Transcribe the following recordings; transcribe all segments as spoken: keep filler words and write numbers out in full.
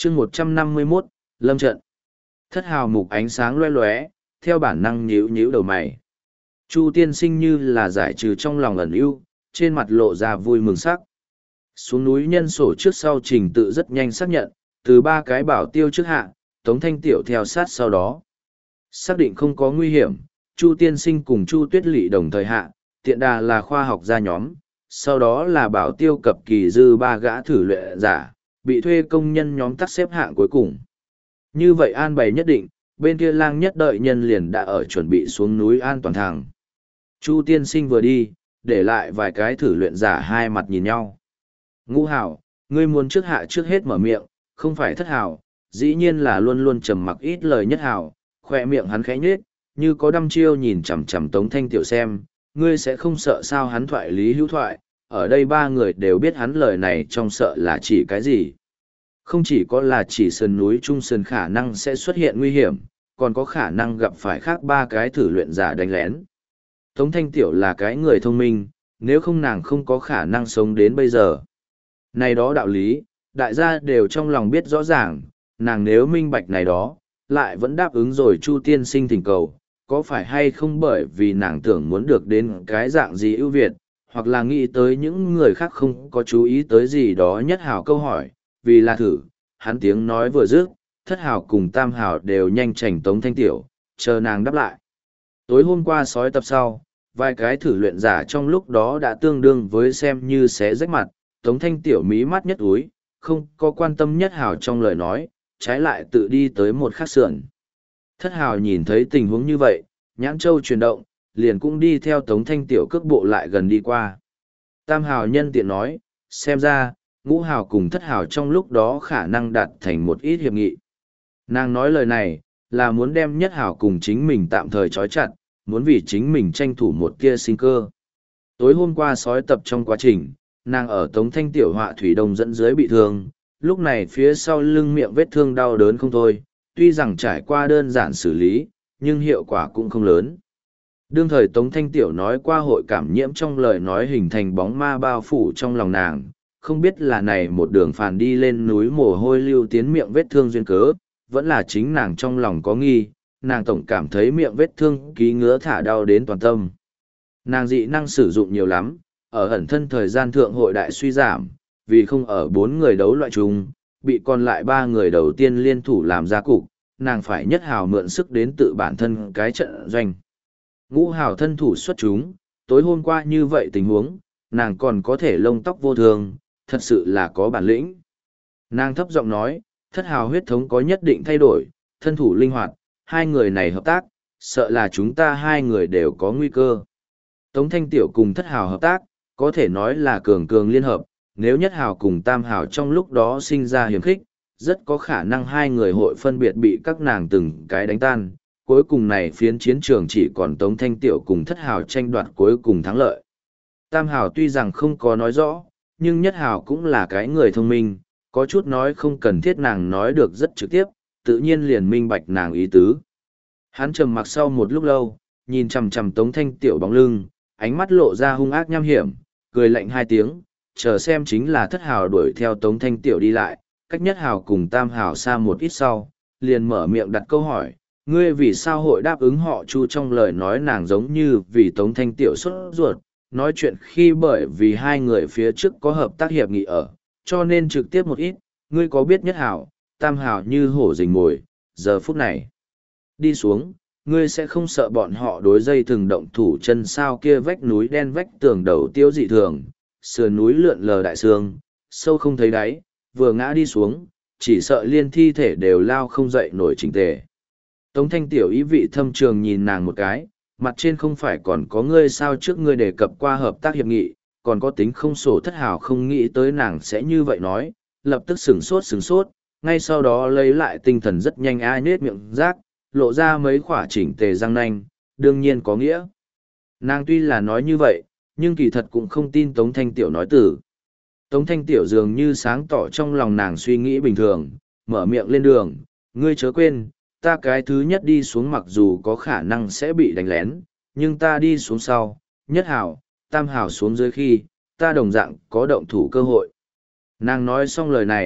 chương một trăm năm mươi mốt, lâm trận. Thất hào mục ánh sáng loe loé, theo bản năng nhíu nhíu đầu mày. Chu tiên sinh như là giải trừ trong lòng ẩn ưu, trên mặt lộ ra vui mừng sắc. Xuống núi nhân sổ trước sau trình tự rất nhanh xác nhận, từ ba cái bảo tiêu trước hạ, Tống Thanh Tiểu theo sát sau đó. Xác định không có nguy hiểm, Chu tiên sinh cùng Chu Tuyết Lệ đồng thời hạ, tiện đà là khoa học gia nhóm, sau đó là bảo tiêu cập kỳ dư ba gã thử luyện giả, bị thuê công nhân nhóm tắt xếp hạng cuối cùng. Như vậy an bày nhất định, bên kia lang nhất đợi nhân liền đã ở chuẩn bị xuống núi an toàn thẳng. Chu tiên sinh vừa đi, để lại vài cái thử luyện giả hai mặt nhìn nhau. Ngũ hảo, ngươi muốn trước hạ trước hết mở miệng, không phải thất hảo, dĩ nhiên là luôn luôn trầm mặc ít lời nhất hảo, khoe miệng hắn khẽ nhếch, như có đăm chiêu nhìn chằm chằm Tống Thanh Tiểu xem, ngươi sẽ không sợ sao hắn thoại lý hữu thoại, ở đây ba người đều biết hắn lời này trong sợ là chỉ cái gì. Không chỉ có là chỉ sườn núi trung sườn khả năng sẽ xuất hiện nguy hiểm, còn có khả năng gặp phải khác ba cái thử luyện giả đánh lén. Tống Thanh Tiểu là cái người thông minh, nếu không nàng không có khả năng sống đến bây giờ. Này đó đạo lý, đại gia đều trong lòng biết rõ ràng, nàng nếu minh bạch này đó, lại vẫn đáp ứng rồi Chu tiên sinh thỉnh cầu, có phải hay không bởi vì nàng tưởng muốn được đến cái dạng gì ưu việt, hoặc là nghĩ tới những người khác không có chú ý tới gì đó nhất hảo câu hỏi, vì là thử, hắn tiếng nói vừa dứt, thất hảo cùng tam hảo đều nhanh chảnh Tống Thanh Tiểu, chờ nàng đáp lại. Tối hôm qua sói tập sau, vài cái thử luyện giả trong lúc đó đã tương đương với xem như xé rách mặt, Tống Thanh Tiểu mí mắt nhất úi, không có quan tâm nhất hảo trong lời nói, trái lại tự đi tới một khắc sườn. Thất hảo nhìn thấy tình huống như vậy, nhãn châu chuyển động, liền cũng đi theo Tống Thanh Tiểu cước bộ lại gần đi qua. Tam hảo nhân tiện nói, xem ra, ngũ hảo cùng thất hảo trong lúc đó khả năng đạt thành một ít hiệp nghị. Nàng nói lời này, là muốn đem nhất hảo cùng chính mình tạm thời trói chặt, muốn vì chính mình tranh thủ một tia sinh cơ. Tối hôm qua sói tập trong quá trình, nàng ở Tống Thanh Tiểu họa thủy đồng dẫn dưới bị thương, lúc này phía sau lưng miệng vết thương đau đớn không thôi, tuy rằng trải qua đơn giản xử lý, nhưng hiệu quả cũng không lớn. Đương thời Tống Thanh Tiểu nói qua hội cảm nhiễm trong lời nói hình thành bóng ma bao phủ trong lòng nàng, không biết là này một đường phàn đi lên núi mồ hôi lưu tiến miệng vết thương duyên cớ, vẫn là chính nàng trong lòng có nghi, nàng tổng cảm thấy miệng vết thương ký ngứa thả đau đến toàn tâm. Nàng dị năng sử dụng nhiều lắm, ở ẩn thân thời gian thượng hội đại suy giảm, vì không ở bốn người đấu loại chung, bị còn lại ba người đầu tiên liên thủ làm ra cục, nàng phải nhất hào mượn sức đến tự bản thân cái trận doanh. Ngũ hào thân thủ xuất chúng, tối hôm qua như vậy tình huống, nàng còn có thể lông tóc vô thường, thật sự là có bản lĩnh. Nàng thấp giọng nói, thất hào huyết thống có nhất định thay đổi, thân thủ linh hoạt, hai người này hợp tác, sợ là chúng ta hai người đều có nguy cơ. Tống Thanh Tiểu cùng thất hào hợp tác, có thể nói là cường cường liên hợp, nếu nhất hào cùng tam hào trong lúc đó sinh ra hiểm khích, rất có khả năng hai người hội phân biệt bị các nàng từng cái đánh tan. Cuối cùng này phiến chiến trường chỉ còn Tống Thanh Tiểu cùng thất hào tranh đoạt cuối cùng thắng lợi. Tam hào tuy rằng không có nói rõ, nhưng nhất hào cũng là cái người thông minh, có chút nói không cần thiết nàng nói được rất trực tiếp, tự nhiên liền minh bạch nàng ý tứ. Hắn trầm mặc sau một lúc lâu, nhìn chằm chằm Tống Thanh Tiểu bóng lưng, ánh mắt lộ ra hung ác nham hiểm, cười lạnh hai tiếng, chờ xem chính là thất hào đuổi theo Tống Thanh Tiểu đi lại, cách nhất hào cùng tam hào xa một ít sau, liền mở miệng đặt câu hỏi, ngươi vì sao hội đáp ứng họ Chu? Trong lời nói nàng giống như vì Tống Thanh Tiểu sốt ruột, nói chuyện khi bởi vì hai người phía trước có hợp tác hiệp nghị ở, cho nên trực tiếp một ít, ngươi có biết nhất hào, tam hào như hổ rình mồi, giờ phút này đi xuống, ngươi sẽ không sợ bọn họ đối dây thừng động thủ chân sao? Kia vách núi đen vách tường đầu tiêu dị thường, sườn núi lượn lờ đại sương, sâu không thấy đáy, vừa ngã đi xuống, chỉ sợ liên thi thể đều lao không dậy nổi chỉnh tề. Tống Thanh Tiểu ý vị thâm trường nhìn nàng một cái, mặt trên không phải còn có ngươi sao? Trước ngươi đề cập qua hợp tác hiệp nghị, còn có tính không sổ thất hào không nghĩ tới nàng sẽ như vậy nói, lập tức sửng sốt sửng sốt, ngay sau đó lấy lại tinh thần rất nhanh ai nết miệng rác, lộ ra mấy khỏa chỉnh tề răng nanh, đương nhiên có nghĩa. Nàng tuy là nói như vậy, nhưng kỳ thật cũng không tin Tống Thanh Tiểu nói từ. Tống Thanh Tiểu dường như sáng tỏ trong lòng nàng suy nghĩ bình thường, mở miệng lên đường, ngươi chớ quên, ta cái thứ nhất đi xuống mặc dù có khả năng sẽ bị đánh lén, nhưng ta đi xuống sau, nhất hảo, tam hảo xuống dưới khi, ta đồng dạng có động thủ cơ hội. Nàng nói xong lời này,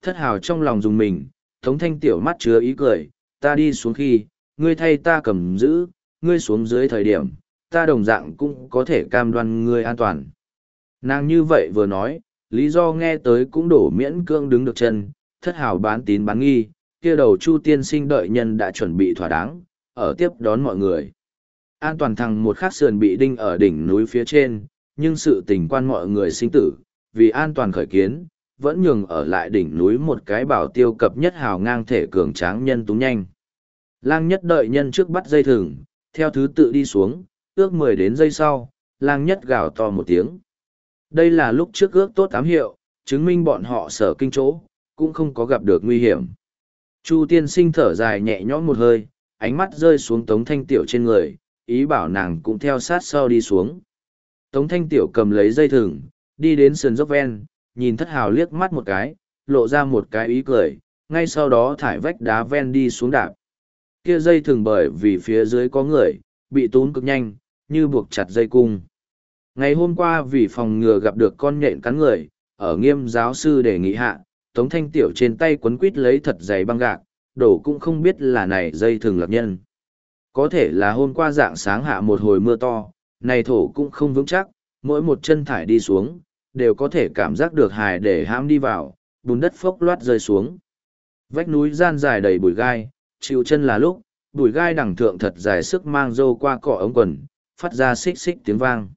Thất hào trong lòng dùng mình, Tống Thanh Tiểu mắt chứa ý cười, ta đi xuống khi, ngươi thay ta cầm giữ, ngươi xuống dưới thời điểm, ta đồng dạng cũng có thể cam đoan ngươi an toàn. Nàng như vậy vừa nói, lý do nghe tới cũng đổ miễn cưỡng đứng được chân, thất hào bán tín bán nghi, kia đầu Chu tiên sinh đợi nhân đã chuẩn bị thỏa đáng, ở tiếp đón mọi người. An toàn thằng một khắc sườn bị đinh ở đỉnh núi phía trên, nhưng sự tình quan mọi người sinh tử, vì an toàn khởi kiến, vẫn nhường ở lại đỉnh núi một cái bảo tiêu cập nhất hào ngang thể cường tráng nhân túng nhanh. Lang nhất đợi nhân trước bắt dây thừng, theo thứ tự đi xuống, ước mười đến giây sau, lang nhất gào to một tiếng. Đây là lúc trước ước tốt ám hiệu, chứng minh bọn họ sở kinh chỗ, cũng không có gặp được nguy hiểm. Chu tiên sinh thở dài nhẹ nhõm một hơi, ánh mắt rơi xuống Tống Thanh Tiểu trên người, ý bảo nàng cũng theo sát sau đi xuống. Tống Thanh Tiểu cầm lấy dây thừng, đi đến sườn dốc ven, nhìn thất hào liếc mắt một cái, lộ ra một cái ý cười, ngay sau đó thải vách đá ven đi xuống đạp. Kia dây thừng bởi vì phía dưới có người, bị tốn cực nhanh, như buộc chặt dây cung. Ngày hôm qua vì phòng ngừa gặp được con nhện cắn người, ở nghiêm giáo sư đề nghị hạ, Tống Thanh Tiểu trên tay quấn quít lấy thật dày băng gạc, đổ cũng không biết là này dây thừng lạc nhân. Có thể là hôm qua dạng sáng hạ một hồi mưa to, này thổ cũng không vững chắc, mỗi một chân thải đi xuống, đều có thể cảm giác được hài để hãm đi vào, bùn đất phốc loát rơi xuống. Vách núi gian dài đầy bụi gai, chịu chân là lúc, bụi gai đằng thượng thật dài sức mang rô qua cỏ ống quần, phát ra xích xích tiếng vang.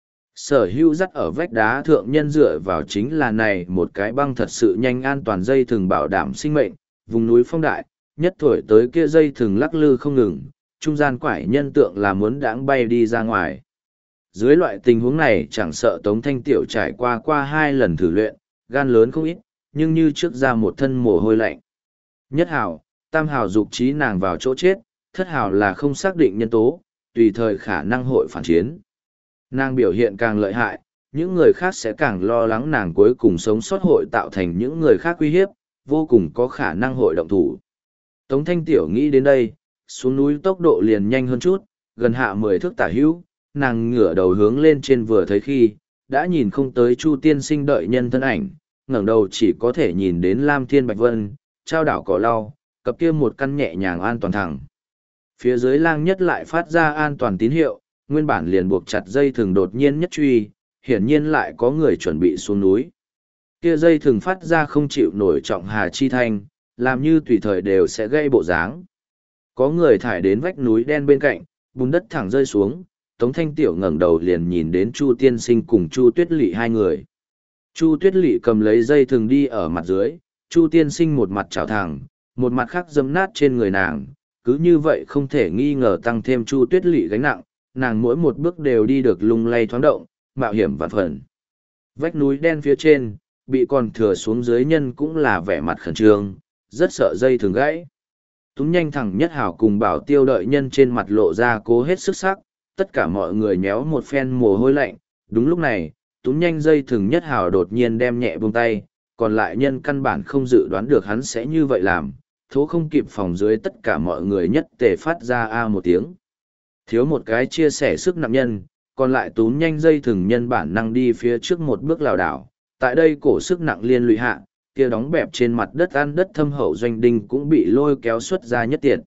Sở hữu dắt ở vách đá thượng nhân dựa vào chính là này một cái băng thật sự nhanh an toàn dây thừng bảo đảm sinh mệnh, vùng núi phong đại, nhất thổi tới kia dây thừng lắc lư không ngừng, trung gian quải nhân tượng là muốn đãng bay đi ra ngoài. Dưới loại tình huống này chẳng sợ Tống Thanh Tiểu trải qua qua hai lần thử luyện, gan lớn không ít, nhưng như trước ra một thân mồ hôi lạnh. Nhất hào, tam hào dục trí nàng vào chỗ chết, thất hào là không xác định nhân tố, tùy thời khả năng hội phản chiến. Nàng biểu hiện càng lợi hại, những người khác sẽ càng lo lắng nàng cuối cùng sống sót hội tạo thành những người khác uy hiếp, vô cùng có khả năng hội động thủ. Tống Thanh Tiểu nghĩ đến đây, xuống núi tốc độ liền nhanh hơn chút, gần hạ mười thước tả hữu, nàng ngửa đầu hướng lên trên vừa thấy khi, đã nhìn không tới Chu tiên sinh đợi nhân thân ảnh, ngẩng đầu chỉ có thể nhìn đến Lam Thiên Bạch Vân, trao đảo cỏ lau, cặp kia một căn nhẹ nhàng an toàn thẳng. Phía dưới lang nhất lại phát ra an toàn tín hiệu, nguyên bản liền buộc chặt dây thừng đột nhiên nhất truy, hiển nhiên lại có người chuẩn bị xuống núi. Kia dây thừng phát ra không chịu nổi trọng hà chi thanh, làm như tùy thời đều sẽ gây bộ dáng. Có người thải đến vách núi đen bên cạnh, bùn đất thẳng rơi xuống, Tống Thanh Tiểu ngẩng đầu liền nhìn đến Chu tiên sinh cùng Chu Tuyết Lệ hai người. Chu Tuyết Lệ cầm lấy dây thừng đi ở mặt dưới, Chu tiên sinh một mặt chảo thẳng, một mặt khác dẫm nát trên người nàng, cứ như vậy không thể nghi ngờ tăng thêm Chu Tuyết Lệ gánh nặng, nàng mỗi một bước đều đi được lung lay thoáng động, mạo hiểm vạn phần. Vách núi đen phía trên, bị còn thừa xuống dưới nhân cũng là vẻ mặt khẩn trương, rất sợ dây thừng gãy. Túng nhanh thẳng nhất hảo cùng bảo tiêu đợi nhân trên mặt lộ ra cố hết sức sắc, tất cả mọi người nhéo một phen mồ hôi lạnh. Đúng lúc này, túng nhanh dây thừng nhất hảo đột nhiên đem nhẹ buông tay, còn lại nhân căn bản không dự đoán được hắn sẽ như vậy làm, thố không kịp phòng dưới tất cả mọi người nhất tề phát ra a một tiếng. Thiếu một cái chia sẻ sức nặng nhân, còn lại tún nhanh dây thừng nhân bản năng đi phía trước một bước lảo đảo. Tại đây cổ sức nặng liên lụy hạ, kia đóng bẹp trên mặt đất ăn đất thâm hậu doanh đinh cũng bị lôi kéo xuất ra nhất tiệt.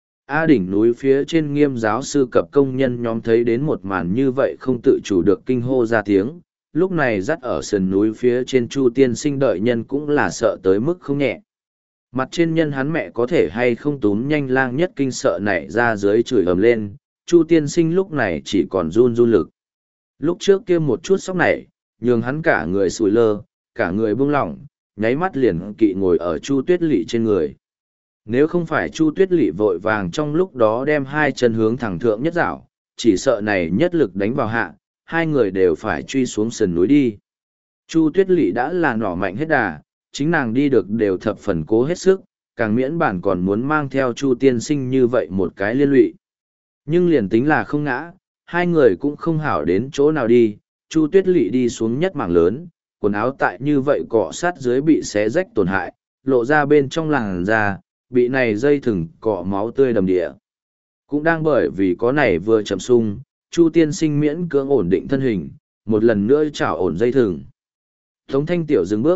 A đỉnh núi phía trên nghiêm giáo sư cập công nhân nhóm thấy đến một màn như vậy không tự chủ được kinh hô ra tiếng, lúc này dắt ở sườn núi phía trên Chu tiên sinh đợi nhân cũng là sợ tới mức không nhẹ. Mặt trên nhân hắn mẹ có thể hay không tún nhanh lang nhất kinh sợ nảy ra dưới chửi ầm lên, Chu tiên sinh lúc này chỉ còn run run lực. Lúc trước kia một chút sốc nảy, nhường hắn cả người sùi lơ, cả người buông lỏng, nháy mắt liền kỵ ngồi ở Chu Tuyết Lệ trên người. Nếu không phải Chu Tuyết Lệ vội vàng trong lúc đó đem hai chân hướng thẳng thượng nhất dạo, chỉ sợ này nhất lực đánh vào hạ, hai người đều phải truy xuống sườn núi đi. Chu Tuyết Lệ đã là nỏ mạnh hết đà, chính nàng đi được đều thập phần cố hết sức, càng miễn bản còn muốn mang theo Chu tiên sinh như vậy một cái liên lụy. Nhưng liền tính là không ngã, hai người cũng không hảo đến chỗ nào đi, Chu Tuyết Lệ đi xuống nhất mảng lớn, quần áo tại như vậy cọ sát dưới bị xé rách tổn hại, lộ ra bên trong làn da, bị này dây thừng cọ máu tươi đầm địa. Cũng đang bởi vì có này vừa chậm sung, Chu tiên sinh miễn cưỡng ổn định thân hình, một lần nữa chảo ổn dây thừng. Tống Thanh Tiểu dừng bước,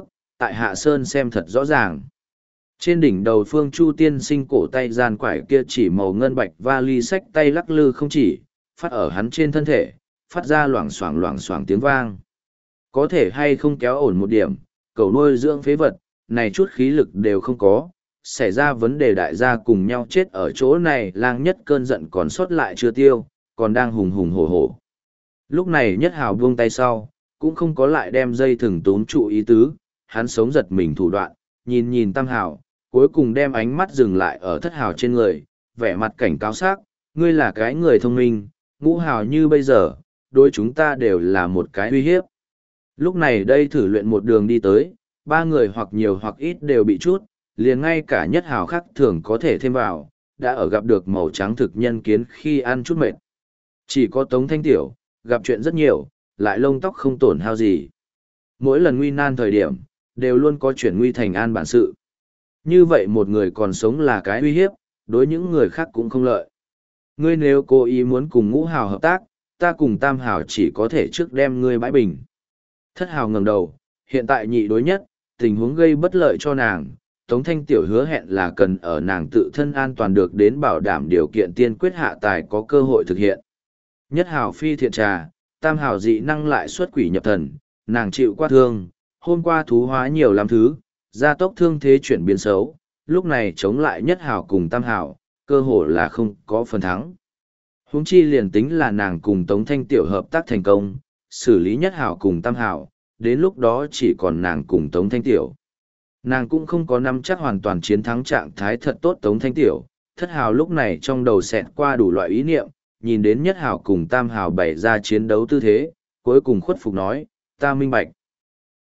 tại Hạ Sơn xem thật rõ ràng. Trên đỉnh đầu Phương Chu tiên sinh cổ tay gian quải kia chỉ màu ngân bạch vali sách tay lắc lư không chỉ, phát ở hắn trên thân thể, phát ra loảng xoảng loảng xoảng tiếng vang. Có thể hay không kéo ổn một điểm, cầu nuôi dưỡng phế vật, này chút khí lực đều không có, xảy ra vấn đề đại gia cùng nhau chết ở chỗ này, lang nhất cơn giận còn sót lại chưa tiêu, còn đang hùng hùng hổ hổ. Lúc này Nhất Hào buông tay sau, cũng không có lại đem dây thừng túm trụ ý tứ, hắn sống giật mình thủ đoạn, nhìn nhìn Tam Hào, cuối cùng đem ánh mắt dừng lại ở Thất Hào trên người, vẻ mặt cảnh cáo sắc, ngươi là cái người thông minh, Ngũ Hào như bây giờ, đối chúng ta đều là một cái uy hiếp. Lúc này đây thử luyện một đường đi tới, ba người hoặc nhiều hoặc ít đều bị chút, liền ngay cả Nhất Hào khác thường có thể thêm vào, đã ở gặp được màu trắng thực nhân kiến khi ăn chút mệt. Chỉ có Tống Thanh Tiểu, gặp chuyện rất nhiều, lại lông tóc không tổn hao gì. Mỗi lần nguy nan thời điểm, đều luôn có chuyển nguy thành an bản sự. Như vậy một người còn sống là cái uy hiếp, đối những người khác cũng không lợi. Ngươi nếu cố ý muốn cùng Ngũ Hào hợp tác, ta cùng Tam Hào chỉ có thể trước đem ngươi bãi bình. Thất Hào ngẩng đầu, hiện tại nhị đối nhất, tình huống gây bất lợi cho nàng. Tống Thanh Tiểu hứa hẹn là cần ở nàng tự thân an toàn được đến bảo đảm điều kiện tiên quyết hạ tài có cơ hội thực hiện. Nhất Hào phi thiện trà, Tam Hào dị năng lại xuất quỷ nhập thần, nàng chịu qua thương, hôm qua thú hóa nhiều lắm thứ, gia tốc thương thế chuyển biến xấu, lúc này chống lại Nhất Hào cùng Tam Hào, cơ hội là không có phần thắng. Huống chi liền tính là nàng cùng Tống Thanh Tiểu hợp tác thành công, xử lý Nhất Hào cùng Tam Hào, đến lúc đó chỉ còn nàng cùng Tống Thanh Tiểu. Nàng cũng không có nắm chắc hoàn toàn chiến thắng trạng thái thật tốt Tống Thanh Tiểu, Thất Hào lúc này trong đầu xẹt qua đủ loại ý niệm, nhìn đến Nhất Hào cùng Tam Hào bày ra chiến đấu tư thế, cuối cùng khuất phục nói, ta minh bạch.